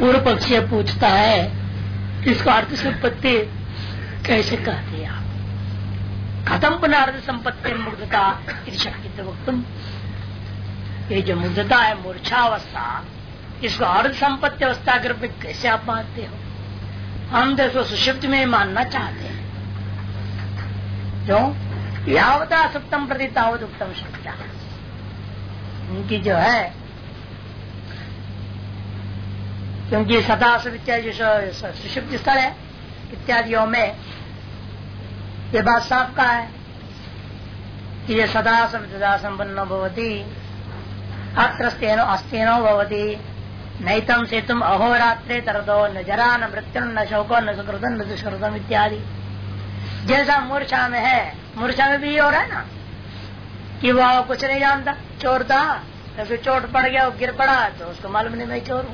पूर्व पक्षी पूछता है कि इसको अर्थ संपत्ति कैसे कहते हैं आप? खत्म पुनः अर्थ संपत्ति मुग्धता शक्ति वक्तुम। ये जो मुग्धता है मूर्छावस्था, इसको अर्ध संपत्ति अवस्था के रूप में कैसे आप मानते हो? हम तो इसको सुषुप्ति में मानना चाहते हैं। क्यों? यावता सुप्तम प्रति तावत उत्तम शक्तिया, उनकी जो है, क्योंकि सदासव इत्यादि जो सुषुप्ति स्थल है इत्यादियों में ये बात साफ का है कि ये सदासव सदा संपन्नो भवति अत्रस्तेनो अस्तेनो भवति नैतम से तुम अहोरात्रे तरदो न जरा न मृत्यु न शोको न सुकृतम न दुष्कृतम इत्यादि। जैसा मूर्छा में है, मूर्छा में भी ये हो रहा है ना कि वह कुछ नहीं जानता, चोर था, तो चोट पड़ गया, गिर पड़ा तो उसको मालूम नहीं मैं चोर हूँ।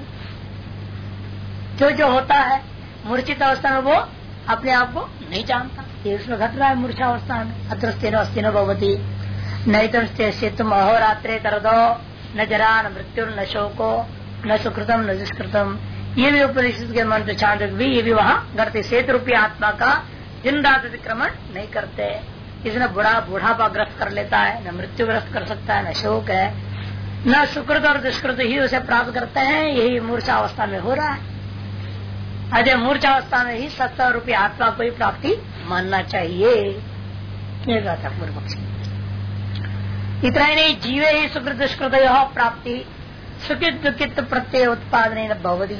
जो होता है मूर्छित अवस्था में वो अपने आप को नहीं जानता, ये उसमें घट रहा है मूर्छा अवस्था में। अत्रस्तेनो अस्तेनो भवति नैतम से तुम अहोरात्रे तरदो न जरा न मृत्यु न शोको न सुकृतम न दुष्कृतम। ये भी उपनिषद के मंत्र छांदक भी ये भी वहाँ घटते सेतु रूपी आत्मा का दिन रात अतिक्रमण नहीं करते। इसने बुढ़ापा ग्रस्त कर लेता है, न मृत्यु ग्रस्त कर सकता है, न शोक है, न सुकृत और दुष्कृत ही उसे प्राप्त करते हैं। यही मूर्छा अवस्था में हो रहा है। अजय मूर्छा अवस्था में ही सत्ता रूपी आत्मा को ही प्राप्ति मानना चाहिए, ये कहता पूर्व पक्षी। इतना ही नहीं, जीवे ही सुकृत दुष्कृत प्राप्ति सुखित दुखित प्रत्यय उत्पादन भवति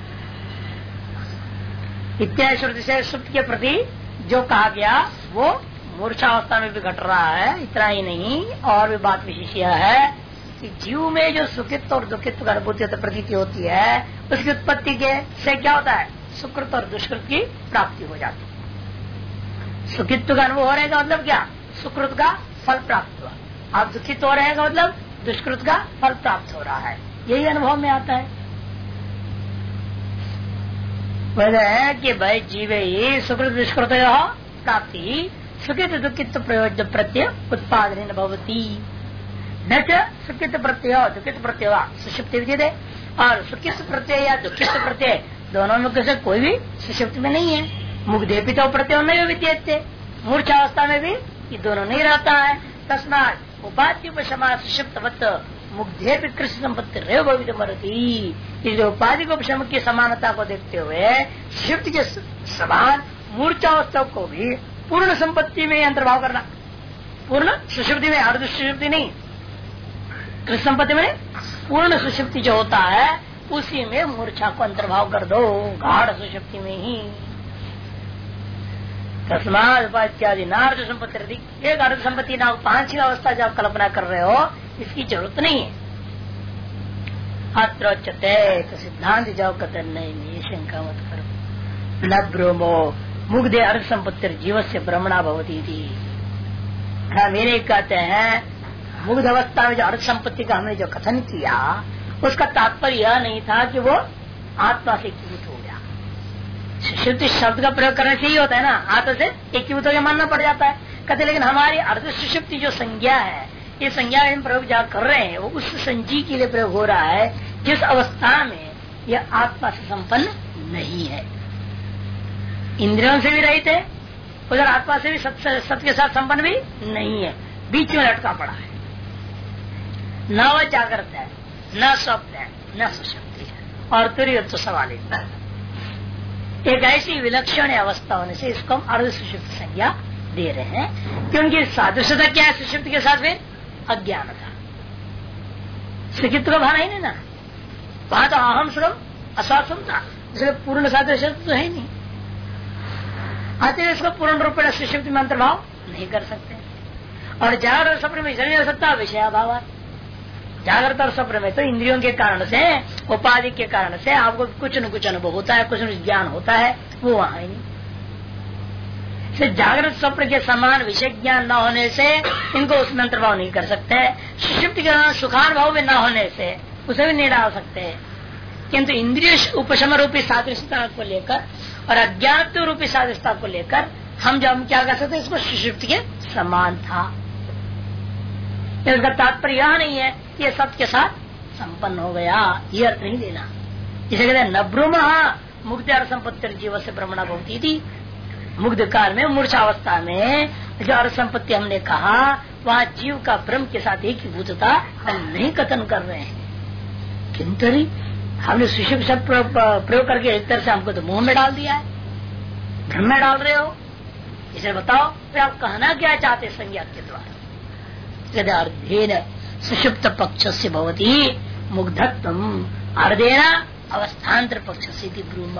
इत्यादि श्रुति से सुख के प्रति जो कहा गया वो मूर्छा अवस्था में भी घट रहा है। इतना ही नहीं, और भी बात विशेष यह है कि जीव में जो सुखित और दुखित अनुभूति प्रतीति होती है, उसकी उत्पत्ति के से क्या होता है, सुकृत और दुष्कृत की प्राप्ति हो जाती है। सुखित्व का अनुभव हो रहेगा मतलब क्या, सुकृत का फल प्राप्त हुआ। आप दुखित हो रहेगा मतलब दुष्कृत का फल प्राप्त हो रहा है, यही अनुभव में आता है। वह है कि भाई जीवे ही सुकृत दुष्कृत प्राप्ति सुखित दुखित प्रयोज्य प्रत्यय उत्पादन भवती न सुखित प्रत्यय दुखित प्रत्यय सुषुप्ति विधि। और सुखित प्रत्यय या दुखित प्रत्यय दोनों में से कोई भी सुषुप्ति में नहीं है। मुग्धेपित प्रत्यय नहीं विद्यते, मूर्छावस्था में भी ये दोनों नहीं रहता है। तस्मात् उपाधि उपशमा सुषुप्तवत् मुग्धे कृष्ण संपत्ति रेव भवितुमर्हति। इस उपाधि को उपशम की समानता को देखते हुए सुषुप्ति के समान मूर्छावस्था को भी पूर्ण संपत्ति में अंतर्भाव करना। पूर्ण सुषुप्ति में, अर्ध सुषुप्ति नहीं, कृष्ण संपत्ति में पूर्ण सुषुप्ति जो होता है उसी में मूर्छा को अंतर्भाव कर दो, गाढ़ सुषुप्ति में ही। तस्मात् इत्यादि नार्थ संपत्ति रहती, एक अर्ध संपत्ति ना 5 अवस्था जो आप कल्पना कर रहे हो इसकी जरूरत नहीं है। अत्र तो सिद्धांत जाओ कतर नहीं, शंका मत करो। न ब्रह्मो मुग्धे अर्ध संपत्ति जीव से ब्रह्मणा भवती थी। मेरे कहते हैं मुग्ध अवस्था में जो अर्ध संपत्ति का हमने जो कथन किया उसका तात्पर्य यह नहीं था कि वो आत्मा से एकीभूत हो गया। सुषुप्ति शब्द का प्रयोग करने से ही होता है ना, आत्मा से एकीभूत होकर मानना पड़ जाता है। कहते लेकिन हमारी अर्ध सुषुप्ति जो संज्ञा है, ये संज्ञा हम प्रयोग जहाँ कर रहे हैं वो उस संजी के लिए प्रयोग हो रहा है जिस अवस्था में यह आत्मा से संपन्न नहीं है, इंद्रियों से भी रहित है, उधर आत्मा से भी सत्य के साथ संपन्न भी नहीं है, बीच में लटका पड़ा है। न वह जागृत है, न स्वप्न है, न सुषुप्ति है, और तुरंत तो सवाल एक ऐसी विलक्षण अवस्था होने से इसको हम अर्ध सुषुप्त संज्ञा दे रहे हैं। क्योंकि सादृश्यता क्या है सुषुप्त के साथ में, अज्ञान था, सुखित्व का भाना ही नहीं ना, वहां तो अहम सुखम अस्वास्थ्य था, इसलिए पूर्ण सादृश्य तो है नहीं। अतः इसको पूर्ण रूप में सुषुप्ति में अंतर्भाव नहीं कर सकते। और जागृत और स्वप्न में इसलिए नहीं हो सकता, विषयाभाव। जागृत और स्वप्न में तो इंद्रियों के कारण से, उपाधि के कारण से आपको कुछ न कुछ अनुभव होता है, कुछ न कुछ ज्ञान होता है, वो वहां ही नहीं। जागृत स्वप्न के समान विषय ज्ञान न होने से इनको उसमें अंतर्भाव नहीं कर सकते। सुषुप्ति के सुखानुभव में न होने से उसे भी नहीं डाल सकते। किंतु इंद्रिय उपशम रूपी सादृश्यता को लेकर और अज्ञात रूपी सादृश्यता को लेकर हम क्या कर सकते, इसको सुषुप्ति के समान था। इसका तात्पर्य यह नहीं है कि ये सत्य के साथ संपन्न हो गया, ये अर्थ नहीं लेना। इसे कहते हैं न ब्रूम मुग्ध अर्थ संपत्ति जीव से भ्रमणा भवती थी। मुग्ध काल में मूर्छावस्था में जो अर्थ संपत्ति हमने कहा वहाँ जीव का ब्रह्म के साथ एक ही भूतता हम नहीं कथन कर रहे हैं, किंतु हमने सुषुप्त शब्द प्रयोग करके एक तरह से हमको तो मुंह में डाल दिया है, भ्रम में डाल रहे हो। इसे बताओ फिर आप कहना क्या चाहते संज्ञा के द्वारा। अर्धेन सुषुप्त पक्ष से भवती मुग्धत्व अर्धेन अवस्थान्तर पक्ष से ब्रूम।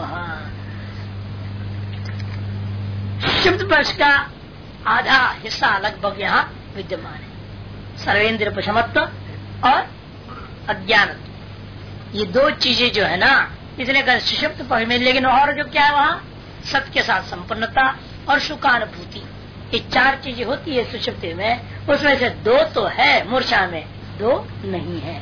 सुषुप्त पक्ष का आधा हिस्सा लगभग यहाँ विद्यमान है, सर्वेंद्र पशमत्व और अज्ञानत्व, ये दो चीजें जो है ना, इसलिए कहा सुषुप्त पक्ष में। लेकिन और जो क्या है वहाँ सत्य के साथ संपन्नता और सुखानुभूति, ये चार चीजें होती है सुषुप्ति में, उसमें से दो तो है मूर्छा में, दो नहीं है।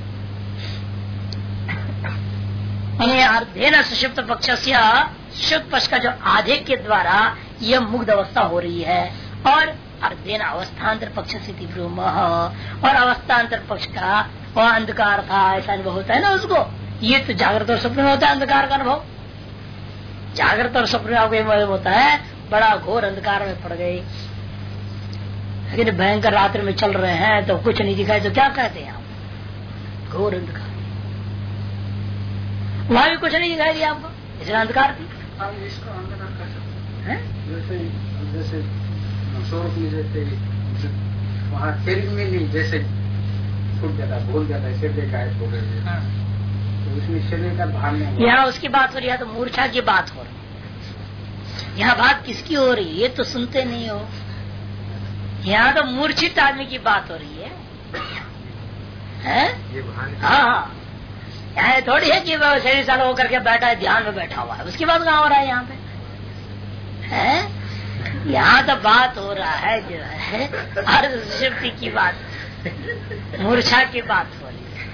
अर्धेन सुषुप्त पक्ष से सुषुप्त पक्ष का जो आधे के द्वारा यह मुग्ध अवस्था हो रही है, और अर्धेन अवस्थान्तर पक्ष से ब्रूम, और अवस्थान्तर पक्ष का वह अंधकार था ऐसा अनुभव होता है ना उसको। ये तो जागृत और स्वप्न में होता है अंधकार का अनुभव। जागृत और स्वप्न में आपको होता है बड़ा घोर अंधकार में पड़ गई, लेकिन भयंकर रात्रि में चल रहे हैं तो कुछ नहीं दिखाई तो क्या कहते हैं आप, घोर अंधकार। वहां भी कुछ नहीं दिखाई दिया आपको, इसलिए अंधकार थी। इसको अंधकार कर सकते हैं जैसे स्वरूप में, जैसे वहाँ शरीर में नहीं, जैसे छूट जाता, भूल जाता है, शरीर गायब हो गई, तो उसमें शरीर का भान नहीं। यहाँ उसकी बात हो रही है तो मूर्छा की बात हो रही है, यहाँ बात किसकी हो रही है ये तो सुनते नहीं हो। यहाँ तो मूर्छित आदमी की बात हो रही है? हाँ, यहाँ थोड़ी है कि शरीर साल होकर के बैठा है, ध्यान में बैठा हुआ है, उसकी बात कहाँ हो रहा है यहाँ पे है? यहाँ तो बात हो रहा है जो है अर्ध सुषुप्ति की बात, मूर्छा की बात हो रही है।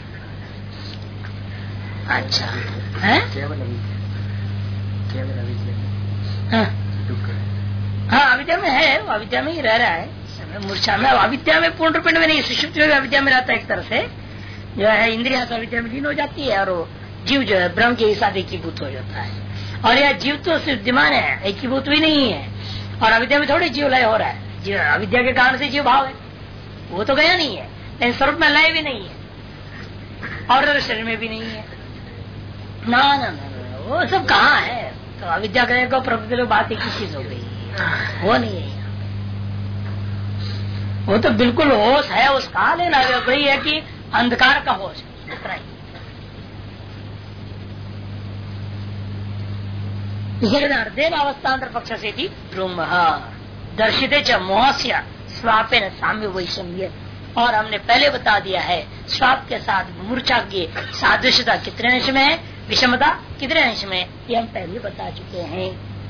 अच्छा है? हाँ, अविद्या में है, अविद्या में ही रह रहा है, मूर्छा में, अविद्या में पूर्ण रूप में नहीं, सुषुप्ति में अविद्या में रहता है। एक तरह से जो है इंद्रिया तो अविद्या में लीन हो जाती है, और वो जीव जो है ब्रह्म के साथ एकीभूत हो जाता है। और यह जीव तो विद्यमान है, एकीभूत भी नहीं है, और अविद्या में थोड़ी जीव लय हो रहा है। अविद्या के कारण से जीव भाव है, वो तो गया नहीं है, लेकिन स्वरूप में लय भी नहीं है, और शरीर में भी नहीं है। ना ना ना, वो सब कहाँ है? तो अविद्या का प्रकृति लोग बात एक ही चीज हो गई, वो नहीं है। वो तो बिल्कुल होश है, उसका लेना वही है कि अंधकार का होश उतना ही। अर्धेन अवस्थान्तर पक्ष से ब्रूम दर्शिते च मोहस्य स्वापेन साम्य वैषम्य। और हमने पहले बता दिया है स्वाप के साथ मूर्छा की सादृश्यता कितने अंश में है, विषमता कितने अंश में, ये हम पहले बता चुके हैं।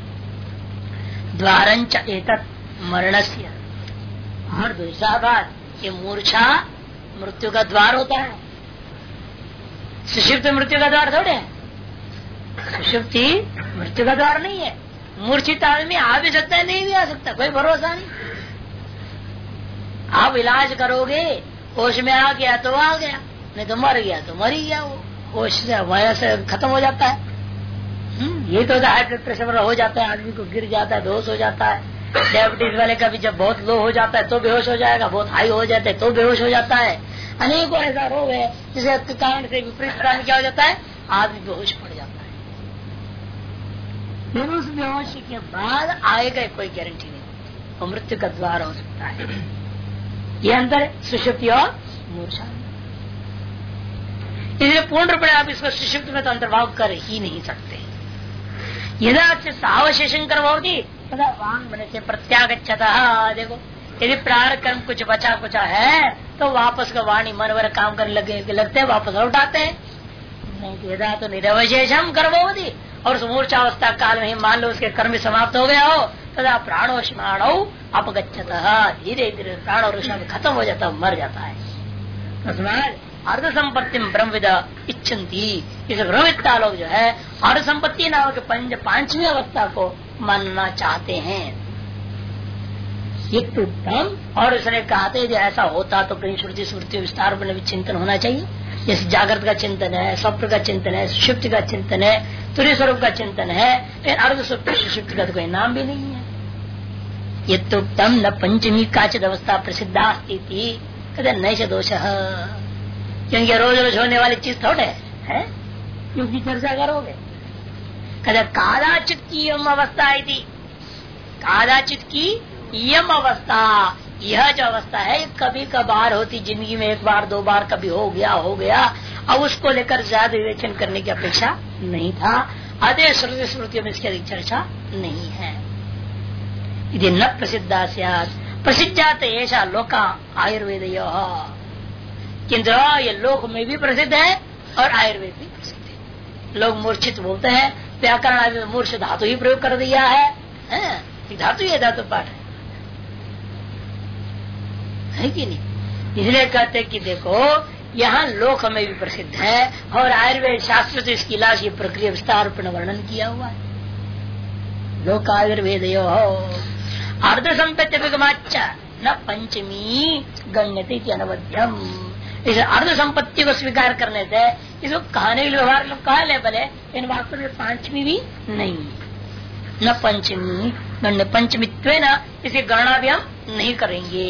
द्वारंच एतत् मरणस्य, और दूसरा बात ये मूर्छा मृत्यु का द्वार होता है। सुषुप्ति मृत्यु का द्वार थोड़े है, सुषुप्ति मृत्यु का द्वार नहीं है। मूर्छित आदमी आ भी सकता है, नहीं भी आ सकता, कोई भरोसा नहीं। आप इलाज करोगे, होश में आ गया तो आ गया, नहीं तो मर गया तो मर ही गया, वो होश से वजह से खत्म हो जाता है। ये तो हाई ब्लड प्रेशर हो जाता है, आदमी को गिर जाता है, बेहोश हो जाता है। डायबिटीज वाले का भी जब बहुत लो हो जाता है तो बेहोश हो जाएगा, बहुत हाई हो जाता है तो बेहोश हो जाता है। अनेकों ऐसा रोग है जिसके कारण से विपरीत कारण क्या हो जाता है, आदमी बेहोश पड़ जाता है। फिर उस बेहोशी के बाद आएगा कोई गारंटी नहीं, वो मृत्यु का द्वार हो सकता है। ये अंतर है सुषुप्ति और मूर्छा। इसलिए पूर्ण रूप में आप इसको सुषुप्ति में तो अंतर्भाव कर ही नहीं सकते। यदा सावशेषण करवाओगी तथा वांग बने से प्रत्यागच्छता। देखो यदि प्रार कर्म कुछ बचा कुचा है तो वापस का वाणी मनवर काम करने लगते हैं, वापस लौटाते हैं। नहीं यदा तो निरवशेषम करवाओगी, और मूर्छावस्था काल में ही मान लो उसके कर्म समाप्त हो गया हो, तथा प्राणो स्मरणो अपगच्छता, धीरे धीरे प्राण और खत्म हो जाता, मर जाता है। अर्ध संपत्ति ब्रह्मविद इच्छन्ति, इस ब्रह्मविद्ता लोग जो है अर्ध संपत्ति नामक पांचवी अवस्था को मानना चाहते हैं। उत्तम। और उसने कहा था यदि ऐसा होता तो कहीं श्रुति स्मृति विस्तार पर चिंतन होना चाहिए। जैसे जागृत का चिंतन है, स्वप्न का चिंतन है, सुषुप्ति का चिंतन है, तुरीय स्वरूप का चिंतन है, लेकिन अर्ध सुषुप्ति का तो कोई नाम भी नहीं है। ये तो उत्तम न पंचमी काचित अवस्था प्रसिद्धा स्थिति कहते नैष दोष, क्योंकि रोज रोज होने वाली चीज थोड़े है क्योंकि चर्चा करोगे। कहते कादाचित की यम अवस्था है, कादाचित की यम अवस्था, यह जो अवस्था है कभी कभार होती जिंदगी में, एक बार दो बार कभी हो गया, अब उसको लेकर ज्यादा विवेचन करने की अपेक्षा नहीं था। अतः श्रुति स्मृतियों में इसकी अधिक चर्चा नहीं है। यदि न प्रसिद्धा प्रसिद्धात ऐसा लोका आयुर्वेद, किंतु ये लोक में भी प्रसिद्ध है और आयुर्वेद भी प्रसिद्ध है। लोग मूर्छित बोलते हैं, व्याकरण आदि में मूर्छ धातु ही प्रयोग कर दिया है, धातु ये धातु पाठ है कि नहीं। इसलिए कहते कि देखो यहाँ लोक में भी प्रसिद्ध है और आयुर्वेद शास्त्र से इसकी लाश की प्रक्रिया विस्तार पर वर्णन किया हुआ है। लोक आयुर्वेद अर्ध संपत्ति न पंचमी गण्यते अनवध्यम। इस अर्ध संपत्ति को स्वीकार करने से इसको कहने के लिए व्यवहार लोग कह ले भले, इन वास्तव में पांचवी भी नहीं, न पंचमी गण्य, पंचमित्व न इसे गणना भी हम नहीं करेंगे।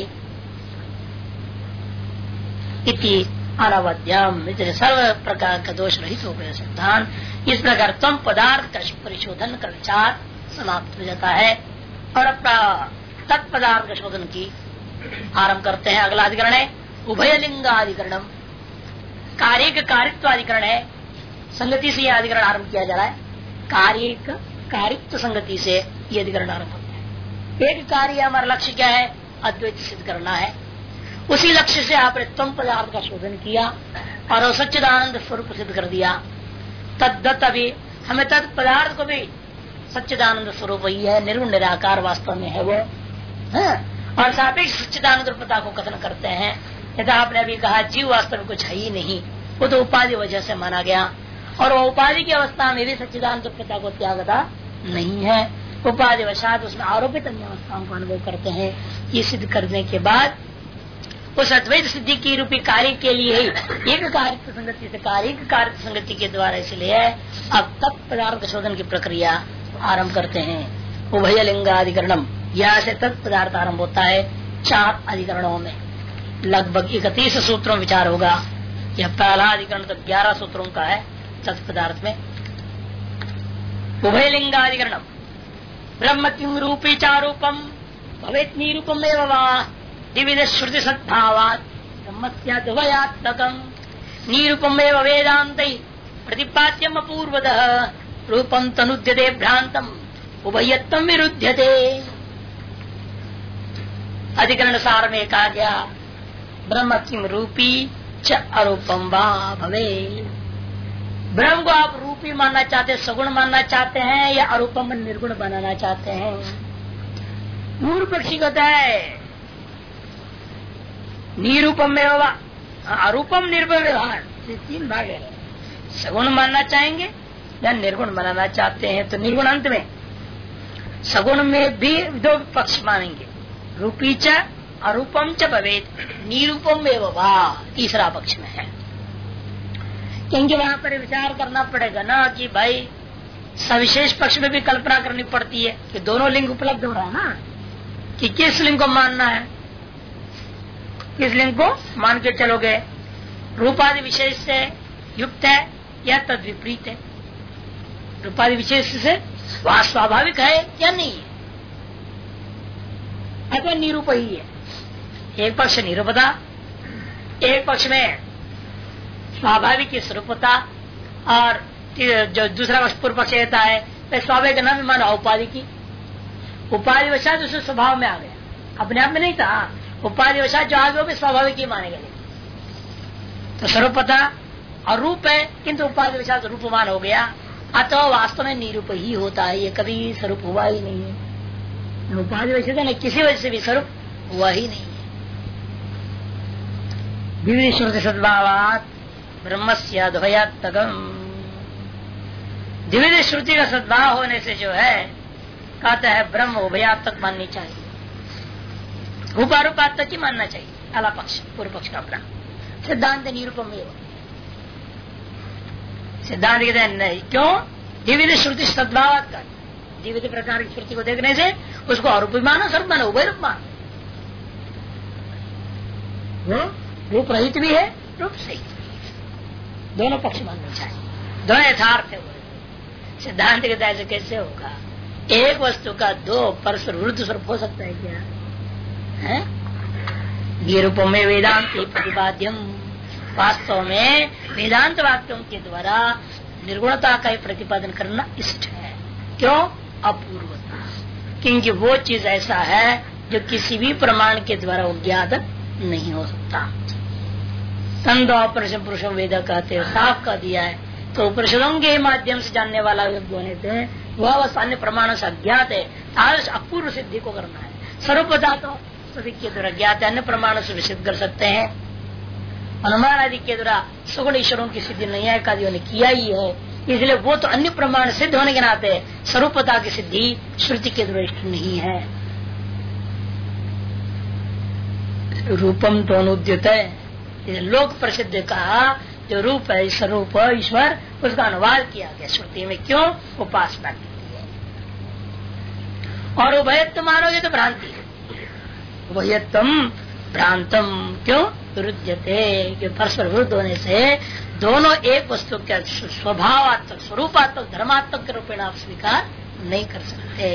इति अनवध्यम, सर्व प्रकार का दोष रहित हो गया सिद्धांत। इस प्रकार तुम पदार्थ का परिशोधन का विचार समाप्त हो जाता है और अपना तत्पदार्थ का शोधन की आरंभ करते हैं। अगला अधिकरण है उभयलिंगाधिकरणम, कार्य कारित्वाधिकरण है। संगति से यह अधिकरण आरंभ किया जा रहा है। कार्य कारित्व संगति से यह अधिकरण आरंभ होता है। एक कार्य हमारा लक्ष्य क्या है? अद्वैत सिद्ध करना है। उसी लक्ष्य से आपने त्वम पदार्थ का शोधन किया और सच्चिदानंद स्वरूप सिद्ध कर दिया। तद्दत अभी हमें तत्पदार्थ को भी सच्चिदानंद स्वरूप ही है, निर्गुण निराकार वास्तव में है वो, और सापेक्ष सच्चिदानंद रूपता को कथन करते हैं। यथा आपने अभी कहा जीव वास्तव में कुछ है ही नहीं, वो तो उपाधि वजह से माना गया, और वो उपाधि की अवस्था में भी सच्चिदानंद रूपता को त्यागता नहीं है। उपाधि वशात उसमें आरोपित अन्य अवस्थाओं का अनुभव करते हैं। ये सिद्ध करने के बाद उस अद्वैत सिद्धि की रूपी कार्य के लिए ही एक कार्य संगति से कार्य कार्य संगति के द्वारा इसलिए अब तत्पदार्थ शोधन की प्रक्रिया आरंभ करते हैं। उभय लिंगाधिकरणम, यहाँ से तत्पदार्थ आरंभ होता है। 4 अधिकरणों में लगभग 31 सूत्रों विचार होगा। यह पहला अधिकरण तो 11 सूत्रों का है तत्पदार्थ में। उभय लिंगाधिकरणम ब्रह्म किम रूपी चारूपम भवेत् निरूपम एव वा द्विविध श्रुति सद्भावात् ब्रह्मस्याद्वयात्मकम् निरूपम एव वेदान्तै प्रतिपाद्यम् अपूर्वतः रूपम तनुद्यते भ्रांतम उभयत्वं विरुध्यते। अधिकरण सार में कहा गया ब्रह्म किम रूपी च अरूपम वा भवे। ब्रह्म को आप रूपी मानना चाहते हैं, सगुण मानना चाहते हैं, या अरूपम निर्गुण बनाना चाहते हैं? पूर्व पक्षी कहता है निरूपम में अरूपम निर्गुण व्यवहार, 3 भाग है। सगुण मानना चाहेंगे या निर्गुण बनाना चाहते हैं तो निर्गुण अंत में, सगुण में भी 2 पक्ष मानेंगे, रूपी च अरूपम च भवेत् निरूपम एव वा, तीसरा पक्ष में है। क्योंकि वहां पर विचार करना पड़ेगा ना कि भाई सविशेष पक्ष में भी कल्पना करनी पड़ती है कि दोनों लिंग उपलब्ध हो रहा है ना, कि किस लिंग को मानना है, किस लिंग को मान के चलोगे, रूपादि विशेष से युक्त है या तद विपरीत है, रूपादि विशेष से वह स्वाभाविक है या नहीं है, अथवा निरूप ही है। एक पक्ष निरूपता, एक पक्ष में स्वाभाविक स्वरूपता, और जो दूसरा पक्ष पूर्व पक्ष रहता है स्वाभाविक नाम माना उपाधि की, उपाधि वशात उसके स्वभाव में आ गया, अपने आप में नहीं था। उपाधि वशात जो आ गया वो भी स्वाभाविक ही माने गए। तो स्वरूपता और रूप है, किंतु उपाधि वशात रूपमान हो गया, अतः वास्तव में निरूप ही होता है, ये कभी स्वरूप हुआ ही नहीं है। उपाधि वशात न किसी वजह से भी स्वरूप हुआ ही नहीं है। विविध श्रुति सद्भावात् ब्रह्मस्य अद्वयात्मकम्, द्विविध श्रुति का सद्भाव होने से जो है कहता है ब्रह्म उभयात्मक माननी चाहिए। रूपारूपात्मक ही मानना चाहिए। अला पक्ष, पूर्व पक्ष का अपना सिद्धांत निरूपम एवं सिद्धांत कहते हैं नहीं, क्यों? द्विविध श्रुति सद्भाव का, द्विविध प्रकार की श्रुति को देखने से उसको अरूप मानो, सर्व मानो, उभय रूप मानो। रूप रहित भी है, रूप सहित भी है, दोनों पक्ष मानने चाहिए, दोनों यथार्थ है। सिद्धांत के ऐसे कैसे होगा? एक वस्तु का दो परस्पर विरुद्ध स्वरूप हो सकता है क्या? है निरूपम में वेदांत प्रतिपाद्यम, वास्तव में वेदांत वाक्यों के द्वारा निर्गुणता का प्रतिपादन करना इष्ट है। क्यों? अपूर्वता, क्योंकि वो चीज ऐसा है जो किसी भी प्रमाण के द्वारा ज्ञात नहीं हो सकता। तंदो पुरुषम वेद कहते हैं, साफ कर दिया है। तो उपनिषदों के माध्यम से जानने वाला जो होते हैं वह अन्य प्रमाणों से अज्ञात है, आज अपूर्व सिद्धि को करना है। सर्वपदा तो सभी के द्वारा ज्ञात है, अन्य प्रमाणों से सिद्ध कर सकते हैं। अनुमान आदि के द्वारा सगुण ईश्वरों की सिद्धि नैयायिकादियों ने किया ही है, इसलिए वो तो अन्य प्रमाण सिद्ध होने के नाते स्वरूपता की सिद्धि श्रुति के द्वारा इष्ट नहीं है। रूपम तो अनुद्यत है, लोक प्रसिद्ध कहा जो रूप है स्वरूप ईश्वर, उसका अनुवाद किया गया श्रुति में। क्यों? उपासना के लिए। और उभयत्व मानोगे तो भ्रांति है, उभयत्वम भ्रांतम। क्यों? विरुद्धते, कि परस्पर विरुद्ध होने से दोनों एक वस्तु के स्वभावात्मक स्वरूपात्मक धर्मात्मक के रूप में आप स्वीकार नहीं कर सकते।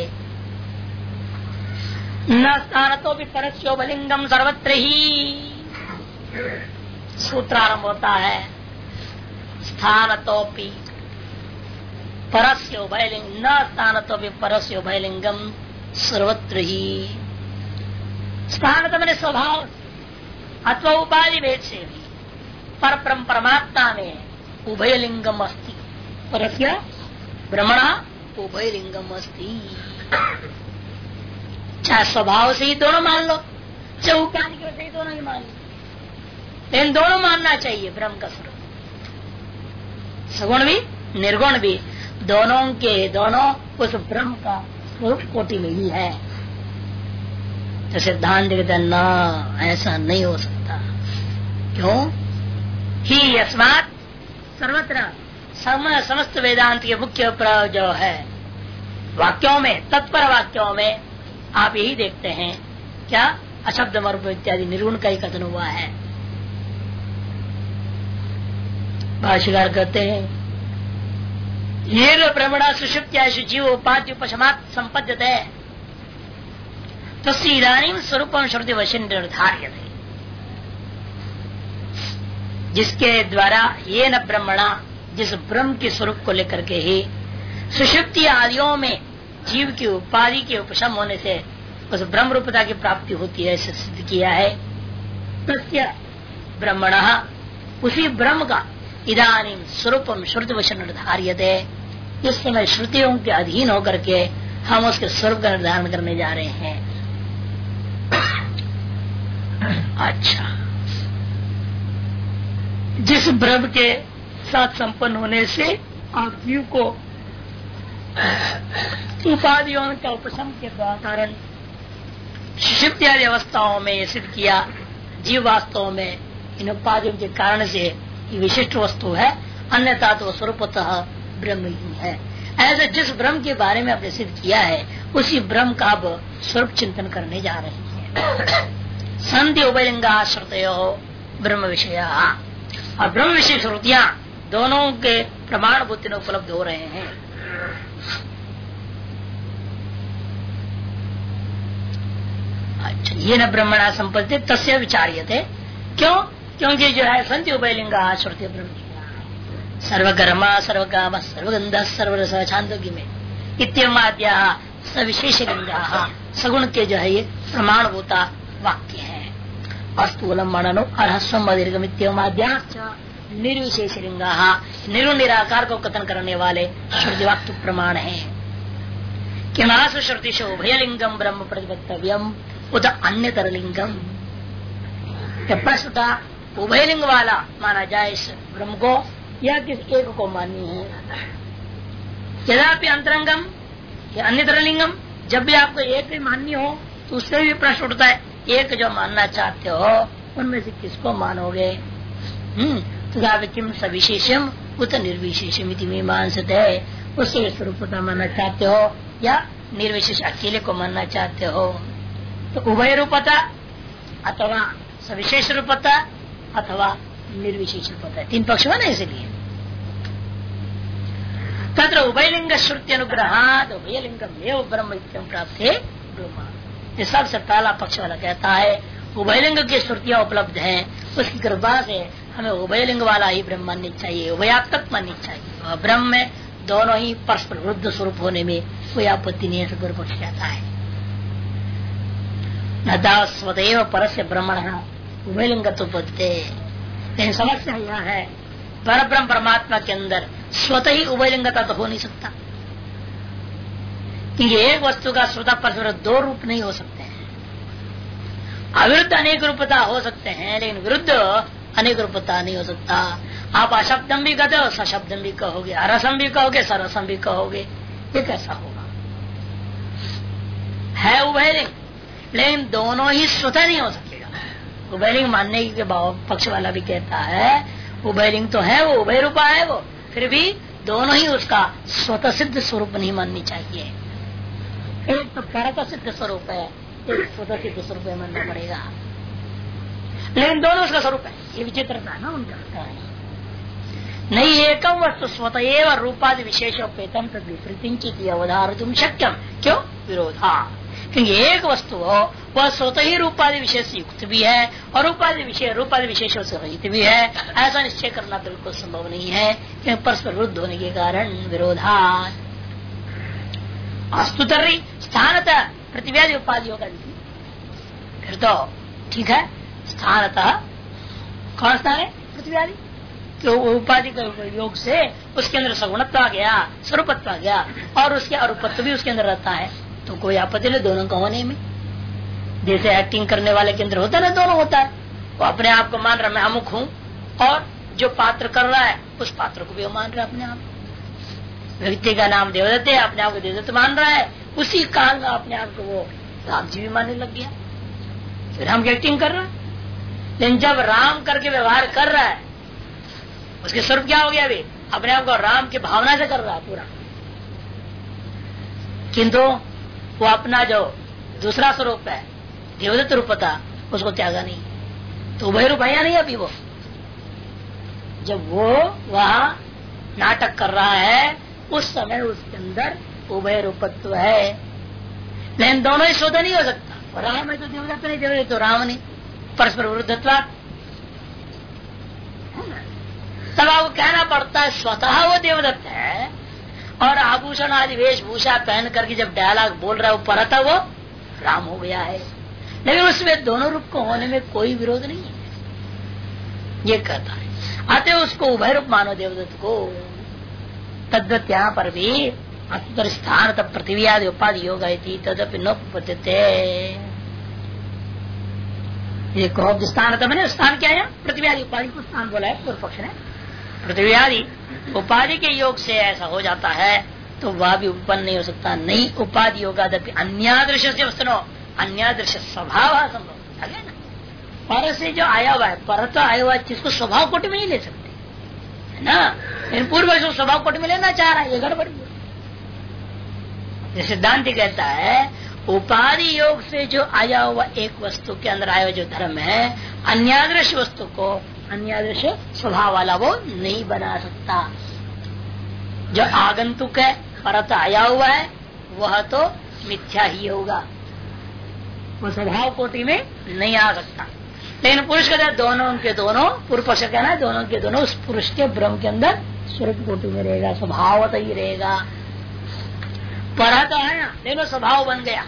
न स्थान तो भी परस्योपलिंगम सर्वत्र ही सूत्रारंभ होता है। स्थान तोपि परस्योभयलिंग, न स्थान तो भी परस्योभयलिंगम सर्वत्र ही। स्थान तो मैंने स्वभाव अथवा उपाधि भेद से भी पर परमात्मा में उभयलिंगम अस्ति, परस्य ब्रह्मणा उभयलिंगम अस्ति। चाहे स्वभाव से ही दोनों मान लो, चाहे उपाधि के वजह से ही दोनों ही मान लो, लेकिन दोनों मानना चाहिए। ब्रह्म का स्वरूप सगुण भी निर्गुण भी दोनों के दोनों उस ब्रह्म का स्वरूप कोटि में ही है। तो सिद्धांत कहते हैं ना, ऐसा नहीं हो सकता। क्यों? ही यस्मात् सर्वत्र समस्त वेदांत के मुख्य जो है वाक्यों में, तत्पर वाक्यों में आप यही देखते हैं क्या? अशब्द मर्म इत्यादि निर्गुण का ही कथन हुआ है। भाष्यकार कहते हैं ये ब्रह्मणा सुषुप्त्या शुचि उपाधि उपशमात् संपद्यते तस्य इदानीं स्वरूपं श्रुति वशन निर्धार्यते। जिसके द्वारा ये न ब्रह्मणा, जिस ब्रह्म के स्वरूप को लेकर के ही सुषुप्ति आदियों में जीव की उपाधि के उपशम होने से उस ब्रह्म रूपता की प्राप्ति होती है, ऐसे सिद्ध किया है। तस्य ब्रह्मणा, उसी ब्रह्म का इदानीं स्वरूपम श्रुति वशन निर्धार्यते, इस समय श्रुतियों के अधीन होकर के हम उसके स्वरूप का निर्धारण करने जा रहे हैं। अच्छा, जिस ब्रह्म के साथ संपन्न होने से आप जीव को उपाधियों का उपशम के कारण सुषुप्ति आदि अवस्थाओं में सिद्ध किया, जीव वास्तव में इन उपाधियों के कारण से ये विशिष्ट वस्तु है, अन्यथा तो स्वरूपतः ब्रह्म ही है। ऐसे जिस ब्रह्म के बारे में आपने सिद्ध किया है उसी ब्रह्म का अब स्वरूप चिंतन करने जा रहे हैं। संधि उभयलिंगा श्रुतयो ब्रह्म विषया, और ब्रह्म विषय श्रुतियां दोनों के प्रमाण बुद्धि में उपलब्ध हो रहे हैं। अच्छा, ये न ब्रह्मणा संपत्ति तस्य विचार्यते। क्यों? क्योंकि जो है संधि उभयलिंगा श्रुति ब्रह्म सर्वकर्मा सर्वकाम सर्वगंध सर्वरस छांदोग्य में इत्यमाद्या सविशेष लिंगा सगुण के जो है ये प्रमाणभूता वाक्य है। अस्तूलम मननो अर्हस्वम दीर्घम इत्यमाद्या निर्विशेष लिंगा, निर्गुण निराकार को कथन करने वाले श्रुति वाक्य प्रमाण है। किमासु श्रुतिषु उभयलिंगम ब्रह्म प्रतिपत्तव्यम उत अन्यतर लिंगम। प्रश्न था उभयलिंग वाला माना जाए इस ब्रह्म को या किस एक को माननी है। यद्यपि अंतरंगम या अन्यतर लिंगम, जब भी आपको एक ही माननी हो तो उससे भी प्रश्न उठता है एक जो मानना चाहते हो उनमें से किसको मानोगे? तथा किम सविशेषम उत निर्विशेषम मीमांसते है, उससे स्वरूपता मानना चाहते हो या निर्विशेष अकेले को मानना चाहते हो? तो उभय रूपता अथवा सविशेष रूपता अथवा निर्विशेष रूपता, तीन पक्ष है ना। इसलिए तत्र उभयलिंग श्रुति अनुग्रहात उभयलिंगम एव ब्रह्म प्राप्त है ब्रह्म। ये सबसे पहला पक्ष वाला कहता है उभयलिंग की श्रुतियां उपलब्ध हैं, उसकी कृपा से हमें उभयलिंग वाला ही ब्रह्म माननी चाहिए, उभयात्मक माननी चाहिए। ब्रह्म में दोनों ही परस्पर विरुद्ध स्वरूप होने में कोई आपत्ति नहीं है, गुरु पक्ष कहता है। न स्वदेव परस्य ब्रह्मण उभयलिंग तो पदते। लेकिन समस्या यह है पर ब्रह्म परमात्मा के अंदर स्वतः ही उभयलिंगता तो हो नहीं सकता, क्योंकि एक वस्तु का स्वतः परस्पर दो रूप नहीं हो सकते हैं। अविरुद्ध अनेक रूपता हो सकते हैं, लेकिन विरुद्ध अनेक रूपता नहीं हो सकता। आप अशब्दम भी कहते हो, सशब्दम भी कहोगे, अरसम भी कहोगे, सरसम भी कहोगे, ये कैसा होगा? है उभयलिंग, लेकिन दोनों ही स्वतः नहीं हो सकेगा। उभयलिंग मानने के पक्ष वाला भी कहता है उभयलिंग तो है, वो उभय रूपा है, वो फिर भी दोनों ही उसका स्वतः सिद्ध स्वरूप नहीं माननी चाहिए। एक तो परत सिद्ध स्वरूप है, एक स्वतः सिद्ध स्वरूप मानना पड़ेगा, लेकिन दोनों उसका स्वरूप है। ये विचित्रता है ना उनका। नहीं एकम वस्तु स्वतः एवं रूपादि विशेषोपेतम तद विपरीत अवधारतुम शक्यम। क्यों? विरोधा। क्योंकि एक वस्तु हो वह स्वतः ही रूपादि विशेष युक्त भी है और रूपादि विशेषों से रहित भी है, ऐसा निश्चय करना बिल्कुल संभव नहीं है, क्योंकि परस्पर विरुद्ध होने के कारण विरोधा। अस्तुतरी स्थानतः प्रतिव्याधि उपाधि होगा, फिर तो ठीक है। स्थानतः कौन स्थान है? प्रतिव्याधि। तो उपाधि के योग से उसके अंदर सगुणत्व आ गया, स्वरूपत्व आ गया और उसके अरूपत्व भी उसके अंदर रहता है, तो कोई आपत्ति नहीं दोनों का होने में। जैसे एक्टिंग करने वाले के अंदर होता है ना, दोनों होता है। वो अपने आप को मान रहा मैं अमुक हूँ, और जो पात्र कर रहा है उस पात्र को भी वो मान रहा है अपने आप। व्यक्ति का नाम देवदत्त है, अपने आप को देवदत्त मान रहा है, उसी काल में अपने आप को वो राम जी भी मानने लग गया। फिर राम की एक्टिंग कर रहा है, लेकिन जब राम करके व्यवहार कर रहा है उसके स्वरूप क्या हो गया? अभी अपने आप को राम की भावना से कर रहा है पूरा, किंतु वो अपना जो दूसरा स्वरूप है देवदत्त रूपता उसको त्यागा नहीं। तो उभय रूप है नहीं अभी वो, जब वो वहाँ नाटक कर रहा है उस समय उसके अंदर उभय रूपत्व है, लेकिन दोनों ही स्वतः नहीं हो सकता। राम है तो देवदत्त नहीं, देवदत्त तो राम नहीं, परस्पर विरुद्धत्व। तब आपको कहना पड़ता है स्वतः वो देवदत्त है और आभूषण आदि वेशभूषा पहन करके जब डायलॉग बोल रहा है वो परत वो राम हो गया है, लेकिन उसमें दोनों रूप को होने में कोई विरोध नहीं है, ये कहता है। अतः उसको उभय रूप मानो देवदत्त को। तद्वत यहाँ पर भी अतर स्थान तब पृथ्वी आदि उपाधि योग तदपि नोपद्यते। ये कहो स्थान तब मैंने स्थान क्या है? पृथ्वी आदि उपाधि को स्थान बोला है पूर्व पक्ष ने। पृथ्वी आदि उपाधि के योग से ऐसा हो जाता है तो वह भी उत्पन्न नहीं हो सकता। नहीं उपाधि योगा अन्यादृश से वस्तुनो अन्यादृश स्वभाव संभव है ना। पर से जो आया हुआ है, पर तो आया हुआ चीज को स्वभाव कोटि में नहीं ले सकते है ना, लेकिन पूर्व से स्वभाव कोटि में लेना चाह रहा है, ये गड़बड़। सिद्धांत कहता है उपाधि योग से जो आया हुआ एक वस्तु के अंदर आया हुआ जो धर्म है, अन्यादृश वस्तु को अन्यादृश स्वभाव वाला वो नहीं बना सकता। जो आगंतुक है परत आया हुआ है वह तो मिथ्या ही होगा, वो स्वभाव कोटि में नहीं आ सकता। लेकिन पुरुष कहते दोनों के दोनों, पूर्व पक्ष कहना है दोनों के दोनों उस पुरुष के ब्रह्म के अंदर स्वरूप कोटि में रहेगा, स्वभावत ही रहेगा। परत है लेकिन स्वभाव बन गया।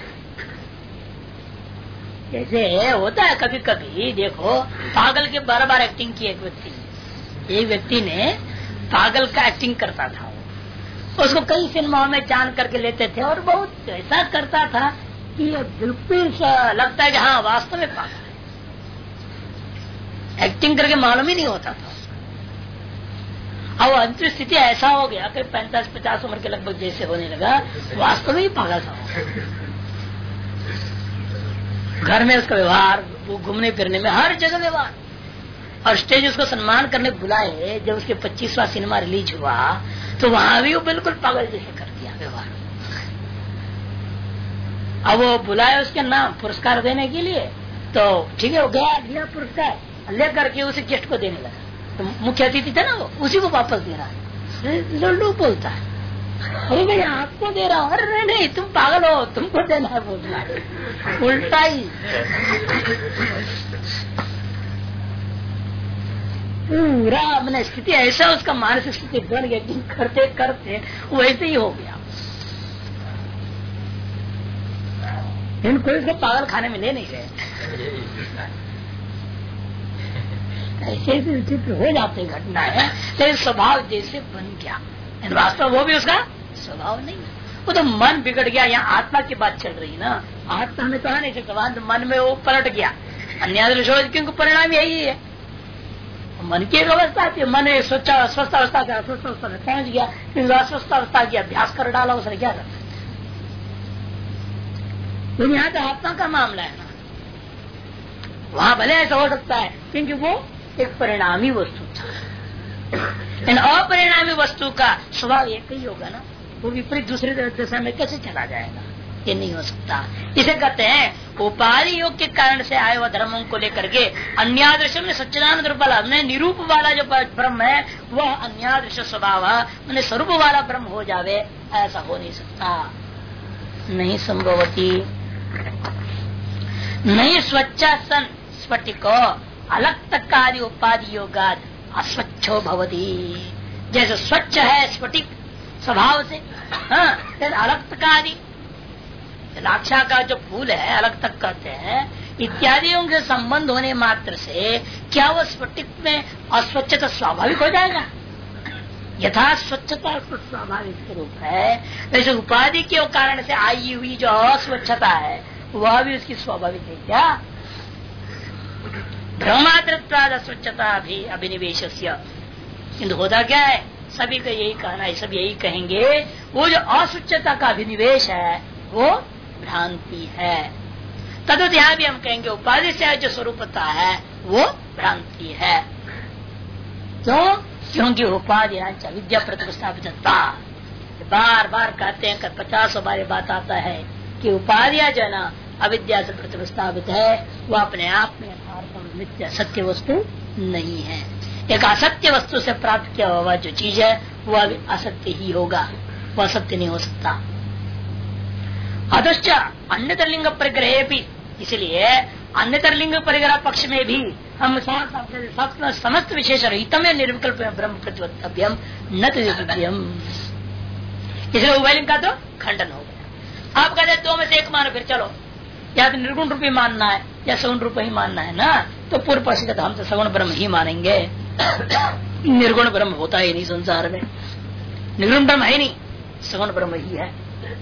जैसे होता है कभी कभी, देखो पागल के बार बार एक्टिंग की एक व्यक्ति ने पागल का एक्टिंग करता था, उसको कई फिल्मों में जान करके लेते थे और बहुत ऐसा करता था कि ये बिल्कुल लगता है कि हाँ वास्तव में पागल है, एक्टिंग करके मालूम ही नहीं होता था। अब अंतिम स्थिति ऐसा हो गया कि 45-50 उम्र के लगभग जैसे होने लगा, वास्तव में ही पागल था। घर में उसका व्यवहार, वो घूमने फिरने में, हर जगह व्यवहार। और स्टेज उसको सम्मान करने बुलाए, जब उसके 25वां सिनेमा रिलीज हुआ तो वहां भी वो बिल्कुल पागल जैसे कर दिया व्यवहार। अब वो बुलाए उसके नाम पुरस्कार देने के लिए, तो ठीक है वो गया, दिया पुरस्कार लेकर के उसे गेस्ट को देने लगा। तो मुख्य अतिथि था ना, वो उसी को वापस दे रहा है। लल्लू बोलता है, अरे भाई आपको दे रहा हूँ। अरे नहीं तुम पागल हो, तुमको देना है बोलना है, उल्टा ही। पूरा मैंने स्थिति ऐसा, उसका मानसिक स्थिति बन गया कि करते करते वैसे ही हो गया। कोई उसको पागल खाने में ले नहीं गए। ऐसे चित्र हो जाते घटना है, लेकिन स्वभाव जैसे बन गया। वास्तव वो भी उसका स्वभाव नहीं है, वो तो मन बिगड़ गया। यहाँ आत्मा की बात चल रही ना, आत्मा में तो आ नहीं सकता, मन में वो पलट गया। अन्य क्योंकि परिणाम यही है, मन की एक अवस्था थी, मन सोचा स्वस्थ अवस्था का अस्वस्थ अवस्था में पहुंच गया, फिर अस्वस्थ अवस्था की अभ्यास कर डाला, उसने क्या कर सकता। तो यहाँ तो आत्मा का मामला है ना, वहां भले ऐसा हो सकता है क्योंकि वो एक परिणामी वस्तु था। अपरिणामी वस्तु का स्वभाव एक ही होगा ना, वो विपरीत दूसरे दिशा में कैसे चला जाएगा, ये नहीं हो सकता। इसे कहते हैं उपाधि योग के कारण से आए हुआ धर्मों को लेकर के अन्यादृश में सच्चिदानंद रूप वाला निरूप वाला जो ब्रह्म है वह अन्यादृश स्वभाव मैंने स्वरूप वाला ब्रह्म हो जावे, ऐसा हो नहीं सकता, नहीं संभवती। नहीं स्वच्छा सन स्फटिको अलग तक आदि उपाधि योगाद अस्वच्छो भवती। जैसे स्वच्छ है स्फटिक स्वभाव से, अलग तक आदि लाक्षा का जो फूल है अलग तक कहते हैं, इत्यादियों के संबंध होने मात्र से क्या वह स्फटिक में अस्वच्छता स्वाभाविक हो जाएगा? यथा स्वच्छता स्वाभाविक स्वरूप है, वैसे उपाधि के कारण से आई हुई जो अस्वच्छता है वह भी उसकी स्वाभाविक है क्या? भ्रमात्रत्वाद अस्वच्छता भी अभिनिवेश, किंतु होता क्या है, सभी का यही कहना है, सब यही कहेंगे, वो जो अस्वच्छता का अभिनिवेश है वो भ्रांति है। तद्वत यहाँ भी हम कहेंगे उपाधि से जो स्वरूपता है वो भ्रांति है। तो क्योंकि उपाधि विद्या प्रतिष्ठापित, बार बार कहते हैं, 50 बार बात आता है कि उपाधियां जो है ना अविद्या से प्रतिष्ठापित है, वो अपने आप में नित्य सत्य वस्तु नहीं है। एक असत्य वस्तु से प्राप्त किया हुआ जो चीज है वह भी असत्य ही होगा, वह सत्य नहीं हो सकता। अतश्च अन्यतर लिंग परिग्रह भी, इसलिए अन्यतर लिंग परिग्रह पक्ष में भी हम समस्त विशेष रहितम निर्विकल्प ब्रह्म प्रतिपत्तव्यम न तद्वितीयम, इसलिए उभयलिंग का तो खंडन हो गया। आप कहते दो में से एक मानो, फिर चलो या तो निर्गुण रूप ही मानना है या सगुण रूप ही मानना है ना, तो पूर्व पक्षी का हम तो सगुण ब्रह्म ही मानेंगे। निर्गुण ब्रह्म होता ही नहीं संसार में, निर्गुण ब्रह्म है नहीं, सगुण ब्रह्म ही है।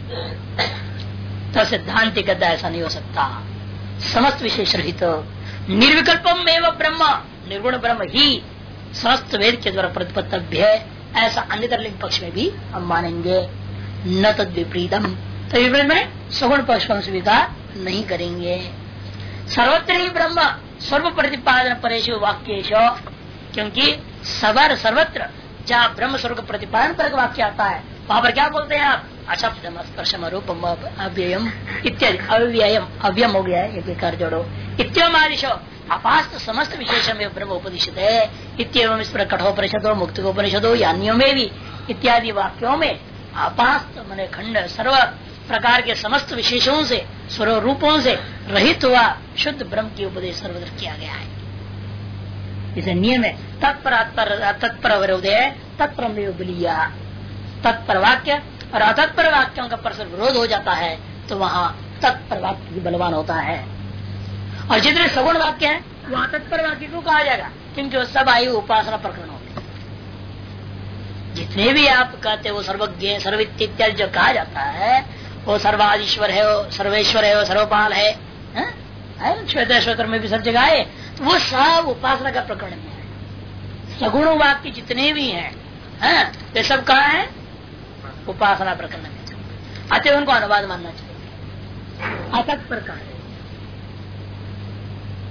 तो सिद्धांत कहता ऐसा नहीं हो सकता, समस्त विशेष रहित निर्विकल्पम एवं ब्रह्म, निर्गुण ब्रह्म ही समस्त वेद के द्वारा प्रतिपत्तव्य है, ऐसा अन्य लिंग पक्ष में भी हम मानेंगे। न तद विपरीतम, तो विपरीत में सगुण पक्ष को हम स्वीकार नहीं करेंगे। सर्वत्र ही ब्रह्म सर्व प्रतिपादन परेश वाक्येश, क्योंकि सर्वत्र जहाँ ब्रह्म स्वरूप प्रतिपादन पर वाक्य आता है वहां पर क्या बोलते हैं आप? अशब्दम स्पर्शम रूपम अव्ययम इत्यादि, अव्ययम अव्यम हो गया है, एक बेकार जोड़ो। इत्यम आदिशो अपास्त समस्त विशेष में ब्रह्म उपनिषद है, इत्यम इस पर कठोपनिषदो मुक्तिकोपनिषदो या अन्यों में भी इत्यादि वाक्यों में अपास्त मने खंड सर्व प्रकार के समस्त विशेषों से स्वरूप रूपों से रहित हुआ शुद्ध ब्रह्म की उपदेश सर्वत्र किया गया है। इसे नियम है तत्पर विरोधे तत्पर बलिया, तत्पर वाक्य और अतत्पर वाक्यों का परस्पर विरोध हो जाता है तो वहाँ तत्पर वाक्य की बलवान होता है। और जितने सगुण वाक्य है वहाँ तत्पर वाक्य को कहा जाएगा, क्योंकि वो सब आयु उपासना प्रकरण होते हैं। जितने भी आप कहते वो सर्वज्ञ सर्वित्य इत्यादि जो कहा जाता है वो सर्वाधीश्वर है, वो सर्वेश्वर है, वो सर्वपाल है, श्वेतेश्वर में भी सब जगह है, तो वो सब उपासना का प्रकरण में है। सगुण वाक्य जितने भी हैं वे सब कहा है उपासना प्रकरण में, अतः उनको अनुवाद मानना चाहिए। अतत्पर का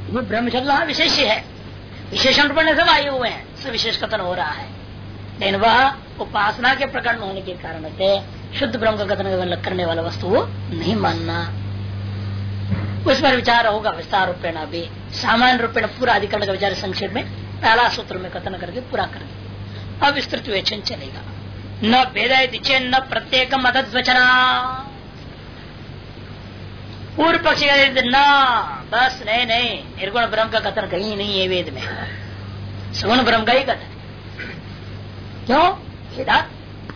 ये ब्रह्म शब्द वहाँ विशेष है, विशेषण रूप में सब आए हुए हैं, सब विशेष कथन हो रहा है। लेकिन वह उपासना के प्रकरण होने के कारण से शुद्ध ब्रह्म का कथन करने वाला वस्तु वो नहीं मानना। उस पर विचार होगा विस्तार रूपेण। अभी सामान्य रूपेण पूरा अधिकरण का विचार संक्षेप में पहला सूत्र में कथन करके पूरा कर। अब विस्तृत विवेचन चलेगा। न भेद चेन न प्रत्येकम अतद्वचना। पूर्व पक्षी न, बस नहीं निर्गुण ब्रह्म का कथन कहीं नहीं है वेद में, सगुण ब्रह्म का ही कथन। क्यों? भेदात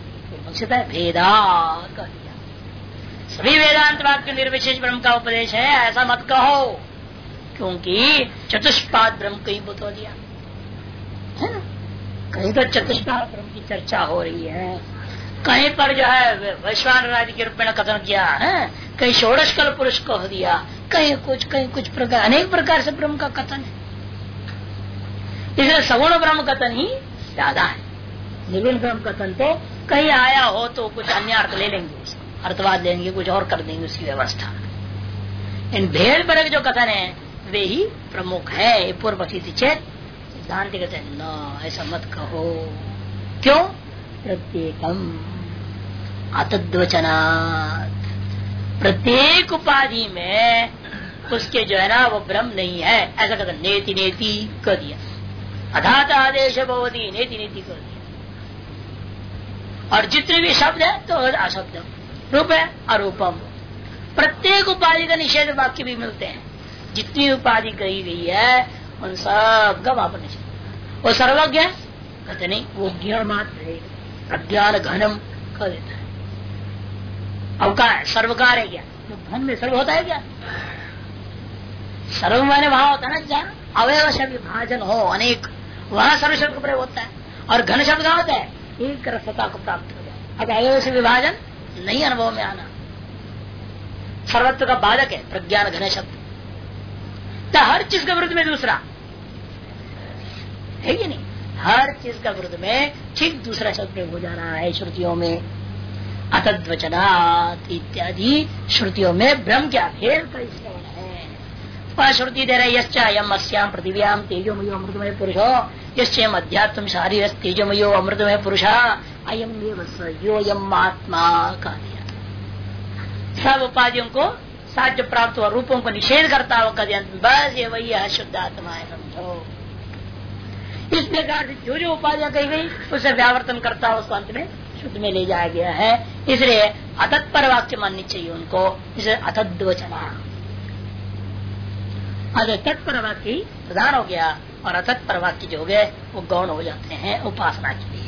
भेदात कर दिया। सभी वेदांत वाक्य निर्विशेष ब्रह्म का उपदेश है, ऐसा मत कहो, क्योंकि चतुष्पाद ब्रह्म को ही बता दिया है ना। कहीं तो चतुष्पाद ब्रह्म की चर्चा हो रही है, कहीं पर जो है वैश्वानर आदि के रूप में कथन किया है, कहीं षोडशकल पुरुष को दिया, कहीं कुछ प्रकार, अनेक प्रकार से ब्रह्म का कथन है। इसलिए सगुण ब्रह्म कथन ही ज्यादा है। निर्गुण ब्रह्म कथन तो कहीं आया हो तो कुछ अन्य अर्थ ले लेंगे, उसको अर्थवाद लेंगे, कुछ और कर देंगे उसकी व्यवस्था। इन भेद परक जो कथन है वे ही प्रमुख है। पूर्व पक्षी चेत सिद्धांत कहते हैं न, ऐसा मत कहो। क्यों? प्रत्येकम अतद्वचनात्, प्रत्येक उपाधि में उसके जो है ना वो ब्रह्म नहीं है, ऐसा कहते नेति नेति कर दिया। अधात आदेश भवति नेति नेति कर दिया। और जितने भी शब्द है तो अशब्द रूप है अरूपम, प्रत्येक उपाधि का निषेध वाक्य भी मिलते हैं। जितनी उपाधि कही गई है उन सब का वहां पर निषेध। वो सर्वज्ञ है कहते नहीं, वो ज्ञान मात्र है, अज्ञान घनम कर देता है। अब क्या है? सर्वकार है क्या? तो घन में सर्व होता है क्या? सर्व माने वहां होता है ना जहाँ अवयव शब्द विभाजन हो अनेक, वहां सर्व शब्द का प्रयोग होता है। और घन शब्द का होता है एक रसता को प्राप्त हो जाए। अब अवयव से विभाजन नहीं अनुभव में आना, सर्वत्व का बाधक है प्रज्ञान घन शब्द। तो हर चीज का विरुद्ध में दूसरा है कि नहीं? हर चीज का विरुद्ध में ठीक दूसरा शब्द प्रयोग हो जा रहा है श्रुतियों में। अतद्वचनात् इत्यादि श्रुतियों में ब्रह्म क्या भेद का श्रवण है। वह श्रुति दे रहे यश्चायम अस्याम पृथिव्याम तेजोमयो अमृतमय पुरुषो यश्चयम अध्यात्म शारीर तेजोमयो अमृतमय पुरुष अयम योयम आत्मा का दिया। सब उपाधियों को साध्य प्राप्त हुआ रूपों को निषेध करता हुआ कद बस ये वही है शुद्ध आत्मा है, समझो। इस प्रकार से जो जो उपाधियां कही गई उसे व्यावर्तन करता हुआ उसको अंत में शुद्ध में ले जाया गया है। इसलिए अतत्पर वाक्य माननी चाहिए उनको, इसलिए अतद्वचना तत्पर वाक्य प्रधान हो गया और अतत्पर वाक्य जो हो गए वो गौण हो जाते हैं उपासना के लिए।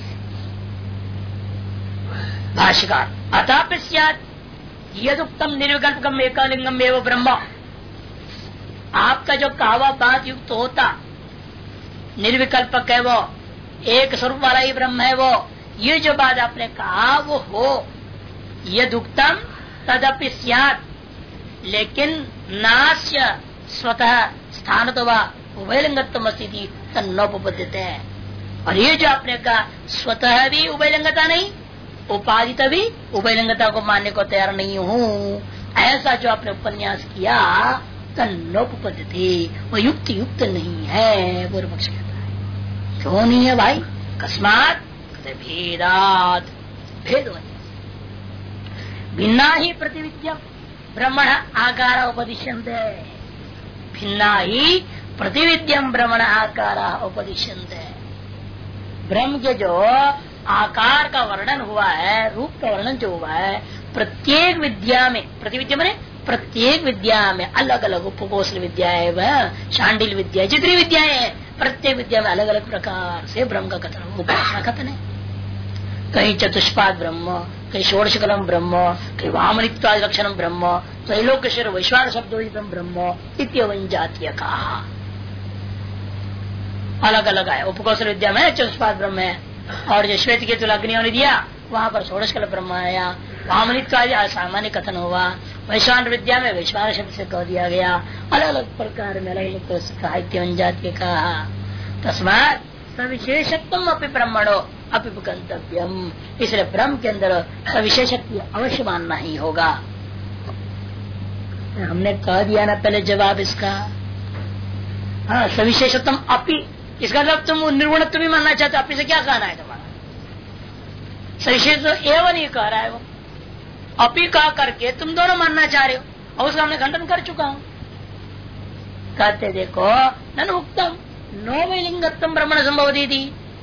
भाष्यकार अथापि स्यात् यदुक्तम निर्विकल्पकम एकलिंगम एवं ब्रह्म, आपका जो कहावा बात युक्त होता निर्विकल्पक है वो एक स्वरूप वाला ही ब्रह्म है वो, ये जो बात आपने कहा वो हो यदुक्तम तदपि स्यात्, लेकिन नास्य स्वतः स्थान तो उभयलिंगत्व स्थिति तन्नोपपद्यते है। और ये जो आपने कहा स्वतः भी उभयलिंगता नहीं, उपाधित भी उभयलिंगता को मानने को तैयार नहीं हूँ, ऐसा जो आपने उपन्यास किया तन्नोपपद्यते, वो युक्त नहीं है। पूर्व पक्ष कहता है क्यों नहीं है भाई? कस्मात भेदात, भेद भिन्ना ही प्रतिविद्यम ब्रह्मण आकार उपदिश्यन्ते, भिन्ना ही प्रतिविद्यम ब्रह्मण आकार उपदिश्यन्ते। ब्रह्म के जो आकार का वर्णन हुआ है, रूप का वर्णन जो हुआ है, प्रत्येक विद्या में, प्रतिविद्या मैंने प्रत्येक विद्या में अलग अलग उपकोशल विद्या है, शांडिल विद्या, जितनी विद्याएं हैं प्रत्येक विद्या में अलग अलग प्रकार से ब्रह्म का कथन उपासना कथन है। कहीं चतुष्पाद ब्रह्म, कहीं षोडशकलम ब्रह्म, कहीं वामनित्वादि लक्षणम ब्रह्म, त्रैलोक्येश्वर वैश्वान शब्दोदितम ब्रह्म इत्यवं जातीय कहा, अलग अलग है। उपकोशल विद्या में चतुष्पाद ब्रह्म है, और जो श्वेत केतु अग्नियों ने दिया वहाँ पर षोडशकल ब्रह्म आया, वामनित्वादि सामान्य कथन हुआ, वैश्वान विद्या में वैश्वान शब्द से कह दिया गया, अलग अलग प्रकार में अलग अलग साहित्य जातीय कहा। तस्मात् सविशेषत्वम अपि ब्रह्मणो अपि गंतव्यम, इसलिए ब्रह्म के अंदर सविशेषत्व अवश्य मानना ही होगा। हमने कह दिया ना पहले जवाब इसका, हाँ, सविशेषतम अपी, इसका मतलब तुम निर्गुणत्व भी मानना चाहते हो, अपी से क्या कहना है तुम्हारा? सविशेष तो एवं नहीं कह रहा है वो, अपी कहा करके तुम दोनों मानना चाह रहे हो, और उसका हमने खंडन कर चुका हूं। कहते देखो ननु उत्तम नो वैलिंगत्म ब्रह्मण संभव दी।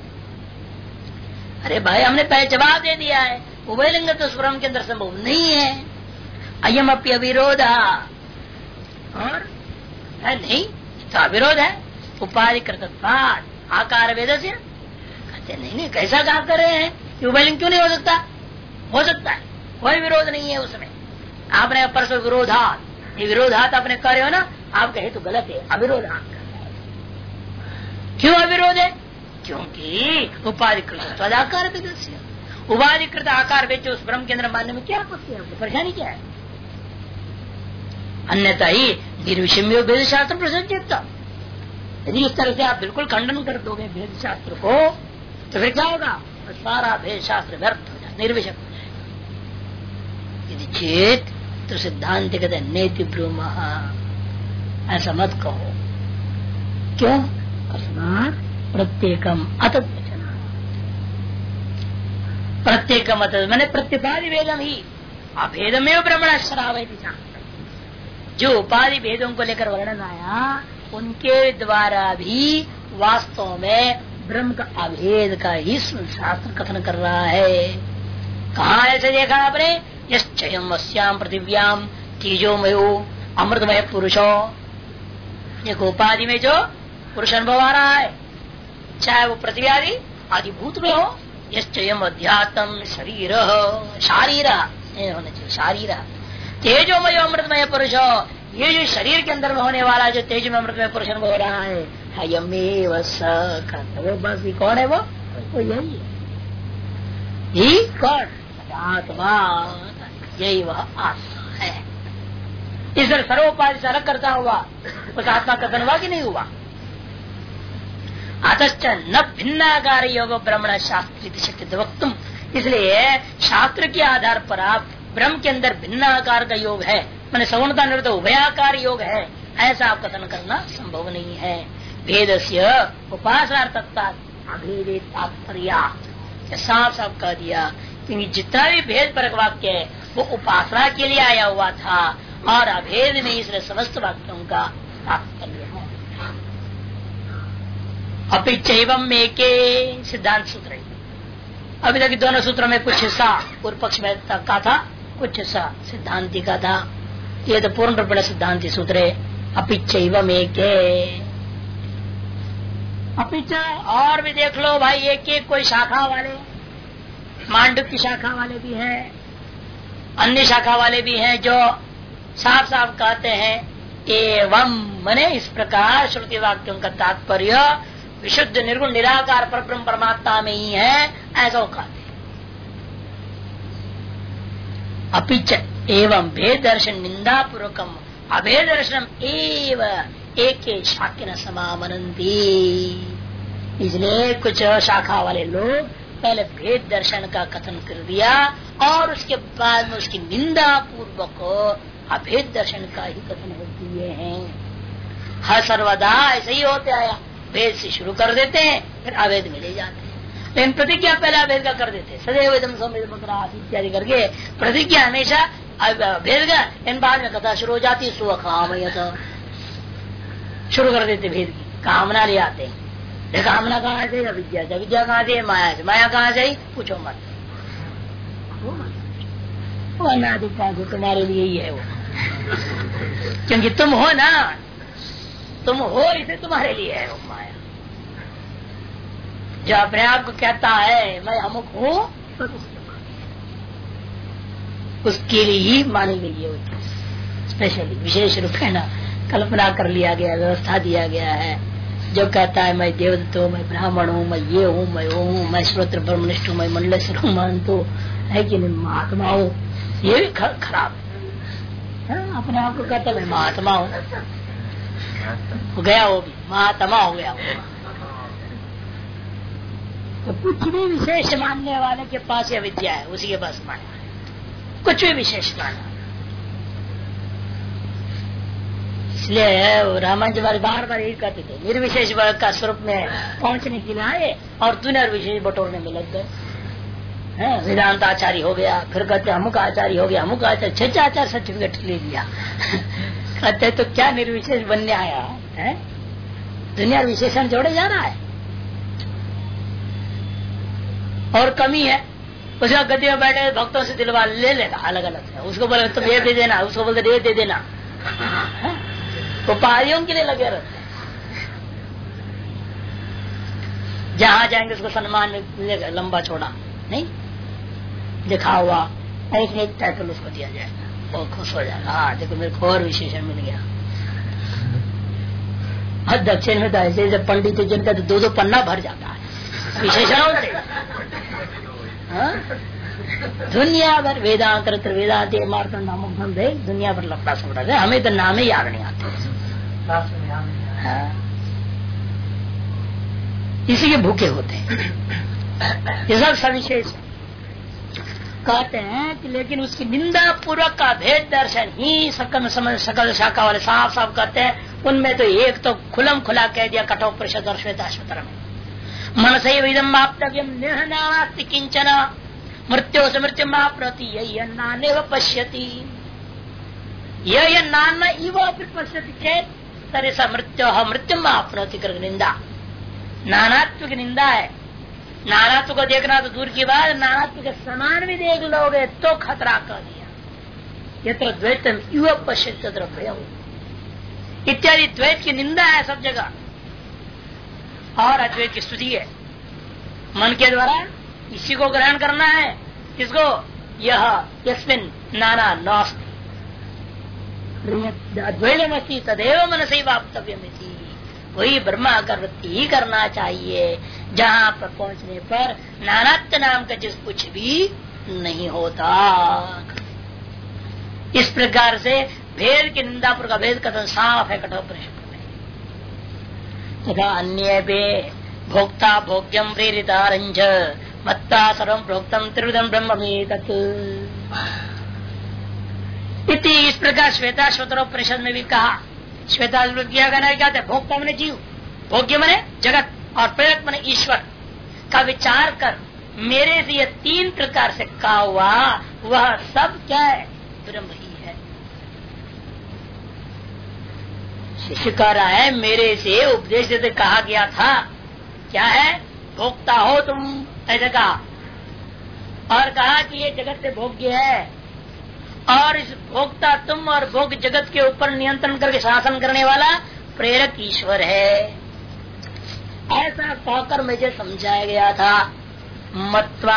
अरे भाई हमने पहले जवाब दे दिया है, उभयलिंगत्व तो ब्रह्म के अंदर संभव नहीं है। अयम अपि अविरोधा, और है नहीं तो अविरोध है। उपाधि कृतत्वात् आकार वेद से, कहते नहीं कैसा काम कर रहे हैं, उभयलिंग क्यों नहीं हो सकता? हो सकता है, कोई विरोध नहीं है उसमें। आपने परस्पर विरोधात, ये विरोधात आपने कर रहे हो ना, आप कहे तो गलत है, अविरोधात कर रहे हैं। क्यों अविरोध है? क्योंकि उपाधिकृत आकार वेद से, उपाधिकृत आकार वेद उस ब्रह्म के अंदर मानने में क्या आपत्ति है? परेशानी क्या है? अन्यथा ही निर्विषय भेद शास्त्र प्रसंग। यदि इस तरह से आप बिल्कुल खंडन कर दोगे भेद शास्त्र को, तो फिर क्या होगा? सारा भेद शास्त्र व्यर्थ हो जाए, निर्विषय हो जाए। यदि चेत तो सिद्धांत कहते नेति ब्रूमः, ऐसा मत कहो। क्यों? अस्मात् प्रत्येकम अतद्वचन, प्रत्येकम अतद् मैंने प्रतिपादि भेदम ही अभेदमेव ब्रह्मण श्रावयति शास्त्र। जो उपाधि भेदों को लेकर वर्णन आया, उनके द्वारा भी वास्तव में ब्रह्म का अभेद का ही शास्त्र कथन कर रहा है। कहाँ ऐसे देखा आपने? यश्चयम् अस्याम पृथिव्याम तेजोमयो अमृतमय पुरुषो। देखो उपाधि में जो पुरुष अनुभव आ रहा है, चाहे वो पृथ्वी आदि आदिभूत में हो, यश्चयम् अध्यात्म शरीर शारीर होना चाहिए, शारीर तेजोमय अमृतमय पुरुष। ये जो शरीर के अंदर में होने वाला जो तेज में अमृतमय पुरुष अनुभव हो रहा है, हयमेव स, वो बस ये कौन है? वो यही है, ही कौन? आत्मा, यही वह आत्मा है। इस सर्वोपाधि से अलग करता हुआ उस आत्मा कथन हुआ कि नहीं हुआ? अतश्च न भिन्नाकार योग ब्रह्मण शास्त्र शक्ति वक्तुम, इसलिए शास्त्र के आधार पर आप ब्रह्म के अंदर भिन्न आकार का योग है, मैंने सवर्णता निरुद्ध उभयाकार योग है, ऐसा आप कथन करना संभव नहीं है। भेदस्य उपासनार्थत्वात् अभेदे तात्पर्यात्, साफ साफ कह दिया। क्योंकि जितना भी भेद परक वाक्य है वो उपासना के लिए आया हुआ था, और अभेद में इसलिए समस्त वाक्यों का तात्पर्य है। अपिचैवम् एके सिद्धांत सूत्र। अभी तक दोनों सूत्रों में कुछ हिस्सा पूर्व पक्ष में का था, कुछ हिस्सा सिद्धांति का था। ये तो पूर्ण रूप में सिद्धांति सूत्र है। अपिचैवम् एके, अपिच और भी देख लो भाई, एक एक कोई शाखा वाले, मांडव की शाखा वाले भी हैं, अन्य शाखा वाले भी हैं जो साफ साफ कहते हैं एवं, मने इस प्रकार श्रुति वाक्यों का तात्पर्य विशुद्ध निर्गुण निराकार परब्रह्म परमात्मा में ही है, ऐसा वो कहते हैं। अपिच एवं भेद दर्शन निंदा पूर्वकम अभेद दर्शनम एव एक शाक्य समामनंती। इसलिए कुछ शाखा वाले लोग पहले भेद दर्शन का कथन कर दिया और उसके बाद में उसकी निंदा पूर्वक अभेद दर्शन का ही कथन कर दिए हैं। हर सर्वदा ऐसे ही होते आया, भेद से शुरू कर देते हैं फिर अवैध में ले जाते हैं। लेकिन प्रतिज्ञा पहले अभेद का कर देते, सदैव इदं सौम्येदं इत्यादि करके प्रतिज्ञा हमेशा भेद का, इन बाद में कथा शुरू हो जाती है। स्वकामयत शुरू कर देते, भेद की कामना ले आते हैं। कामना कहाँ से? अविद्या से। अविद्या कहाँ से? माया से। माया कहाँ से? पूछो मत, वो अनादिकाल से तुम्हारे लिए ही है वो, क्योंकि तुम हो ना, तुम हो इसे तुम्हारे लिए है वो माया। जो अपने आप को कहता है मैं अमुक हूँ, उसके लिए ही मानी गई है वो, स्पेशली विशेष रूप है ना, कल्पना कर लिया गया, व्यवस्था दिया गया है। जो कहता है मैं देवदत्त हूँ, मैं ब्राह्मण हूँ, मैं ये हूँ, मैं वो हूँ, मैं श्रोत्र ब्रह्मनिष्ठ हूँ, मैं मंडलेश्वर हूँ, मानतो है कि नहीं महात्मा हूँ, ये भी खराब है। अपने आप को कहता है मैं महात्मा हूँ, हो गया वो भी महात्मा हो गया वो। तो कुछ भी विशेष मानने वाले के पास ये विद्या है, उसी के पास माना कुछ भी विशेष माना। इसलिए रामायण जी बार बार यही कहते थे, निर्विशेष वर्ग का स्वरूप में पहुंचने के लिए आए और तू निर्विशेष बटोरने में लग गए। वेदांत आचार्य हो गया, फिर कहते अमुक आचार्य हो गया, अमुक आचार्य 6 आचार्य सर्टिफिकेट ले लिया। कहते तो क्या निर्विशेष बनने आया है? दुनिया विशेषण जोड़े जा रहा है और कमी है। उसका गति में बैठे भक्तों से दिलवा ले लेना अलग अलग है, उसको बोले तुम ये दे देना, उसको बोलते ये दे देना, उपायों के लिए लगे रहते हैं। जहां जाएंगे उसको सम्मान मिलेगा, लंबा छोड़ा नहीं लिखा हुआ और उसमें एक टाइटल उसको दिया जाएगा, बहुत खुश हो जाएगा। हाँ देखो मेरे को और विशेषण मिल गया। और दक्षिण में तो ऐसे ऐसे पंडित जिनका तो 2-2 पन्ना भर जाता है विशेषणों से। दुनिया भर वेदांत वेदांत मार्तंड नामक धंधे दुनिया भर लपड़ा समझा है, हमें तो नाम ही याद नहीं आते। इसी के भूखे होते हैं ये सब सविशेष कहते हैं कि लेकिन उसकी निंदा पूर्वक का भेद दर्शन ही सकल शाखा वाले साफ साफ कहते हैं। उनमें तो एक तो खुलम खुला कह दिया कठोपनिषद और श्वेताश्वतर में, मनसैव इदं आप्तव्यं नास्ति किंचन मृत्यो से मृत्यु माप्नोति यन्नानेव पश्यति यन्नान्न इव पश्यति चेत तरे स मृत्यु माप्नोति कर निंदा। नानात्व की निंदा है। नानात्व को देखना तो दूर की बात, नानात्व के समान भी देख लोगे तो खतरा कर दिया। यत्र द्वैतम इव पश्यति तत्र भयम् इत्यादि द्वैत की निंदा है सब जगह। और अद्वैत की स्तुति है मन के द्वारा। इसी को ग्रहण करना है, किसको? यह यस्मिन् नाना नास्ति अद्वैतमस्ति तदेव मनसैव आप्तव्यमिति। वही ब्रह्माकार वृत्ति ही करना चाहिए जहाँ पर पहुँचने पर नानात्व नाम का जिस कुछ भी नहीं होता। इस प्रकार से भेद की निंदा पर का भेद कथन साफ है कठोपनिषद में। तथा अन्य भोक्ता भोग्यम प्रेरितारंज मत्ता सर्वं प्रोक्तम त्रिविधम ब्रह्ममेतत् इति। इस प्रकार श्वेताश्वतरोपनिषद में भी कहा। श्वेताश्वत क्या कहना है? क्या है? भोक्ता मने जीव, भोग्य मने जगत और प्रेरक मने ईश्वर का विचार कर मेरे से ये 3 प्रकार से कहा हुआ वह सब क्या है? ब्रह्म ही है। शिष्य कह रहा है मेरे से उपदेश देते कहा गया था क्या है? भोक्ता हो तुम, ऐसा कहा और कहा कि ये जगत से भोग्य है और इस भोक्ता तुम और भोग जगत के ऊपर नियंत्रण करके शासन करने वाला प्रेरक ईश्वर है। ऐसा कहकर मुझे समझाया गया था। मत्वा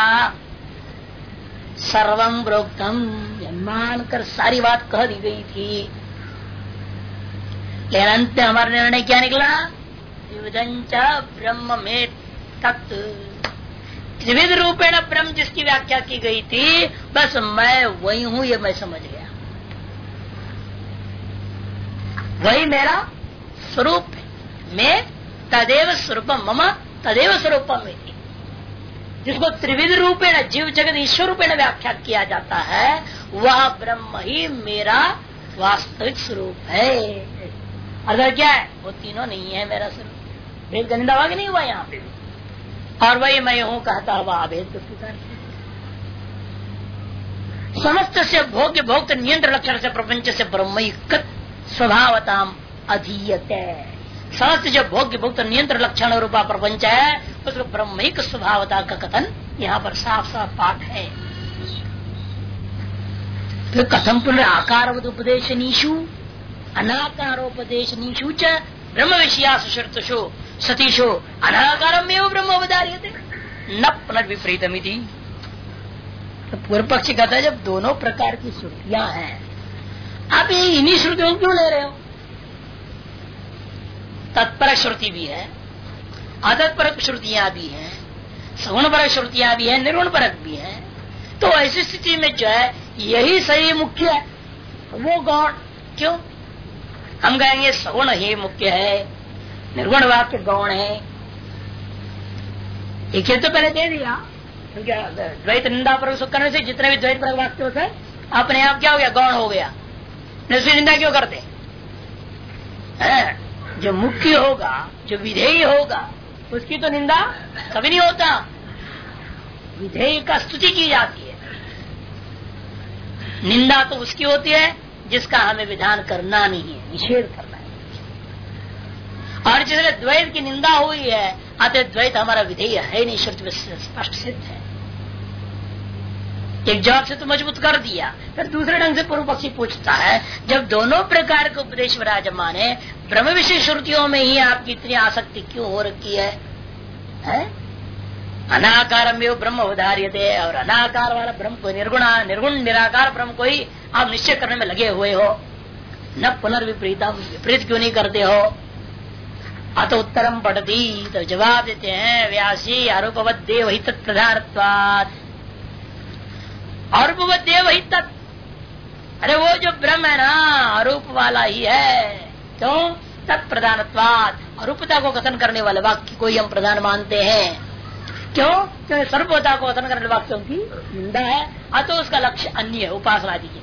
सर्वं प्रोक्तम मानकर सारी बात कह दी गई थी। लेकिन अंत हमारा निर्णय क्या निकला? ब्रह्म में तत्व त्रिविध रूपेण ब्रह्म जिसकी व्याख्या की गई थी, बस मैं वही हूँ ये मैं समझ गया। वही मेरा स्वरूप है। मैं तदेव स्वरूपम मम तदेव स्वरूपम में थी। जिसको त्रिविध रूपेण जीव जगत ईश्वर रूपेण व्याख्या किया जाता है वह ब्रह्म ही मेरा वास्तविक स्वरूप है। अगर क्या है? वो तीनों नहीं है मेरा स्वरूप। भेद का निंदा वाग नहीं हुआ यहाँ पे। और वही मैं हूँ कहता हुआ अभेद के प्रकार समस्त से भोग्य भोक्त नियंत्रण लक्षण से प्रपंच से ब्रह्मैक स्वभावताम अधीयते। समस्त जो भोग्य भोक्त नियंत्रण लक्षण रूपा प्रपंच है उसको ब्रह्मैक स्वभावता का कथन यहाँ पर साफ साफ पाठ है। फिर कथम पुनः आकारवत उपदेशनीषु अनाकारोपदेशनीषु च ब्रह्म विषयासु श्रुतषु सतीशो अनाकारम एवं ब्रह्म अवधार्यते न पुनर्विपरीतमिति। तो पूर्व पक्षी कहता है जब दोनों प्रकार की श्रुतियां हैं आप ये इन्हीं श्रुतियों क्यों ले रहे हो? तत्पर श्रुति भी है, अतत्परक श्रुतियां भी हैं, सगुण परक श्रुतियां भी है, निर्गुण परक भी है। तो ऐसी स्थिति में जो है यही सही मुख्य है, वो गौण क्यों? हम कहेंगे सगुण ही मुख्य है, निर्गुण वाक्य गौण है। एक तो पहले दे दिया द्वैत निंदा पर करने से जितने भी द्वैत पर वाक्य होते हैं अपने आप क्या हो गया? गौण हो गया। निंदा क्यों करते? है। जो मुख्य होगा, जो विधेय होगा, उसकी तो निंदा कभी नहीं होता। विधेय का स्तुति की जाती है, निंदा तो उसकी होती है जिसका हमें विधान करना नहीं है, निषेध करना है। और जिसने द्वैत की निंदा हुई है, अतः द्वैत हमारा विधेय है नहीं, श्रुति में स्पष्ट सिद्ध है। एक जवाब से तो मजबूत कर दिया। फिर दूसरे ढंग से पूर्व पक्षी पूछता है, जब दोनों प्रकार के उपदेश विराजमान है, ब्रह्म विषय श्रुतियों में ही आपकी इतनी आसक्ति क्यों हो रखी है? अनाकारम एवं ब्रह्म उदार्यते, और अनाकार वाला ब्रह्म को निर्गुण निराकार ब्रह्म को ही आप निश्चय करने में लगे हुए हो, न पुनर्विपरीतम, विपरीत क्यों नहीं करते हो? अत उत्तरम पठती, तो जवाब देते हैं व्यासी, आरोपवत देव ही तत्प्रधानत्वात्, आरोपवत देव ही तत्, अरे वो जो ब्रह्म है ना आरोप वाला ही है। क्यों? तत्प्रधानत्वात्, अरूपता को कथन करने वाले वाक्य को ही हम प्रधान मानते हैं। क्यों? क्योंकि सर्वता को कथन करने वाले वाक्यों की निंदा है, अतो उसका लक्ष्य अन्य है, उपासना दीजिए।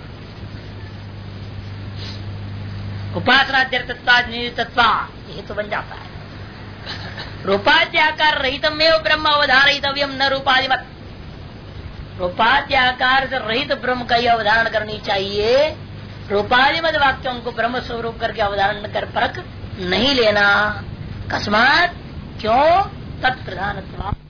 उपासना ये तो बन जाता है। रूपाद्याकार रहितम एवं ब्रह्म अवधारितव्यम न रूपादिमत, रूपाद्याकार से रहित ब्रह्म का ही अवधारण करनी चाहिए। रूपादिमत वाक्यों को ब्रह्म स्वरूप करके अवधारण कर परख नहीं लेना। कस्मात, क्यों? तत्प्रधानत्वात्,